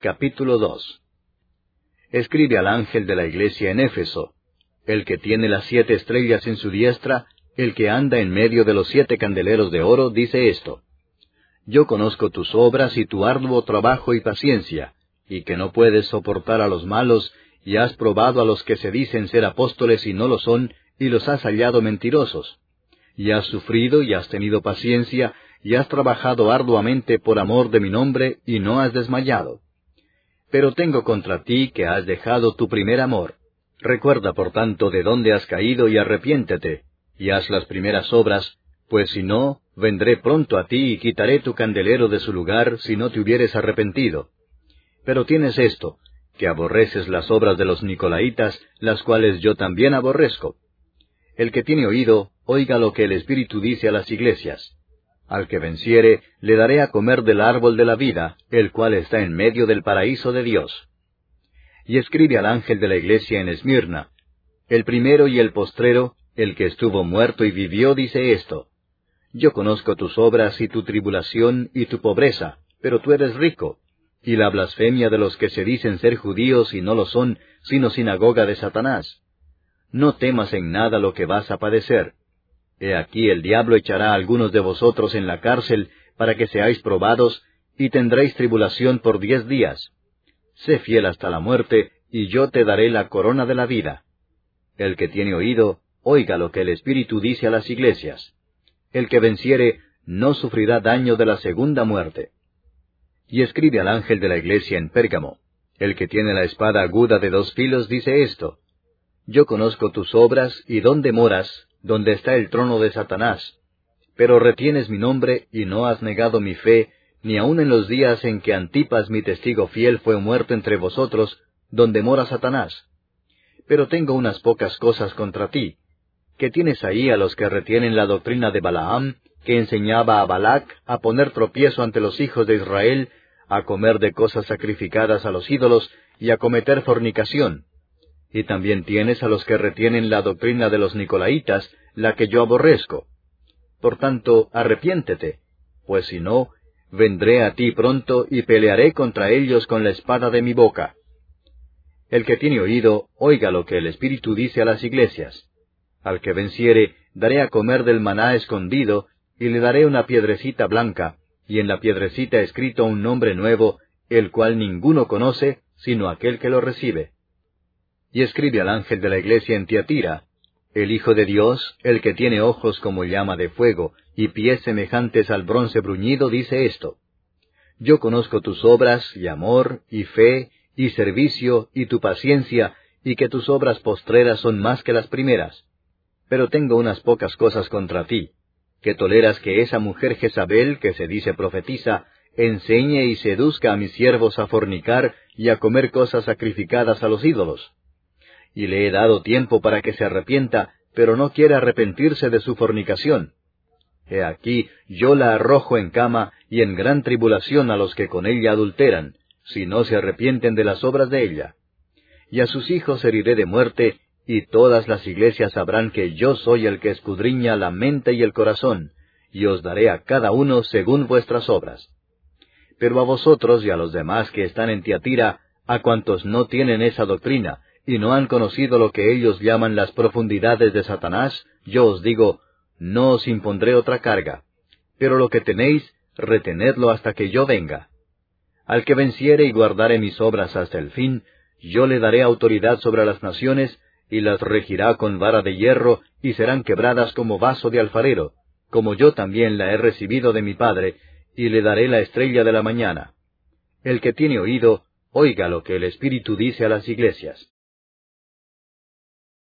Capítulo 2. Escribe al ángel de la iglesia en Éfeso, el que tiene las 7 estrellas en su diestra, el que anda en medio de los 7 candeleros de oro, dice esto: Yo conozco tus obras y tu arduo trabajo y paciencia, y que no puedes soportar a los malos, y has probado a los que se dicen ser apóstoles y no lo son, y los has hallado mentirosos. Y has sufrido y has tenido paciencia, y has trabajado arduamente por amor de mi nombre, y no has desmayado. Pero tengo contra ti que has dejado tu primer amor. Recuerda, por tanto, de dónde has caído y arrepiéntete, y haz las primeras obras, pues si no, vendré pronto a ti y quitaré tu candelero de su lugar si no te hubieres arrepentido. Pero tienes esto, que aborreces las obras de los nicolaítas, las cuales yo también aborrezco. El que tiene oído, oiga lo que el Espíritu dice a las iglesias. Al que venciere, le daré a comer del árbol de la vida, el cual está en medio del paraíso de Dios. Y escribe al ángel de la iglesia en Esmirna: El primero y el postrero, el que estuvo muerto y vivió, dice esto: Yo conozco tus obras y tu tribulación y tu pobreza, pero tú eres rico, y la blasfemia de los que se dicen ser judíos y no lo son, sino sinagoga de Satanás. No temas en nada lo que vas a padecer. He aquí el diablo echará a algunos de vosotros en la cárcel, para que seáis probados, y tendréis tribulación por 10 días. Sé fiel hasta la muerte, y yo te daré la corona de la vida. El que tiene oído, oiga lo que el Espíritu dice a las iglesias. El que venciere, no sufrirá daño de la segunda muerte. Y escribe al ángel de la iglesia en Pérgamo: El que tiene la espada aguda de 2 filos dice esto: Yo conozco tus obras y dónde moras, donde está el trono de Satanás. Pero retienes mi nombre y no has negado mi fe, ni aun en los días en que Antipas mi testigo fiel fue muerto entre vosotros, donde mora Satanás. Pero tengo unas pocas cosas contra ti, que tienes ahí a los que retienen la doctrina de Balaam, que enseñaba a Balac a poner tropiezo ante los hijos de Israel, a comer de cosas sacrificadas a los ídolos, y a cometer fornicación. Y también tienes a los que retienen la doctrina de los nicolaítas, la que yo aborrezco. Por tanto, arrepiéntete, pues si no, vendré a ti pronto y pelearé contra ellos con la espada de mi boca. El que tiene oído, oiga lo que el Espíritu dice a las iglesias. Al que venciere, daré a comer del maná escondido, y le daré una piedrecita blanca, y en la piedrecita escrito un nombre nuevo, el cual ninguno conoce, sino aquel que lo recibe. Y escribe al ángel de la iglesia en Tiatira: El Hijo de Dios, el que tiene ojos como llama de fuego, y pies semejantes al bronce bruñido, dice esto: Yo conozco tus obras, y amor, y fe, y servicio, y tu paciencia, y que tus obras postreras son más que las primeras. Pero tengo unas pocas cosas contra ti, que toleras que esa mujer Jezabel, que se dice profetiza, enseñe y seduzca a mis siervos a fornicar y a comer cosas sacrificadas a los ídolos. Y le he dado tiempo para que se arrepienta, pero no quiere arrepentirse de su fornicación. He aquí, yo la arrojo en cama y en gran tribulación a los que con ella adulteran, si no se arrepienten de las obras de ella. Y a sus hijos heriré de muerte, y todas las iglesias sabrán que yo soy el que escudriña la mente y el corazón, y os daré a cada uno según vuestras obras. Pero a vosotros y a los demás que están en Tiatira, a cuantos no tienen esa doctrina, y no han conocido lo que ellos llaman las profundidades de Satanás, yo os digo, no os impondré otra carga. Pero lo que tenéis, retenedlo hasta que yo venga. Al que venciere y guardare mis obras hasta el fin, yo le daré autoridad sobre las naciones, y las regirá con vara de hierro, y serán quebradas como vaso de alfarero, como yo también la he recibido de mi Padre, y le daré la estrella de la mañana. El que tiene oído, oiga lo que el Espíritu dice a las iglesias.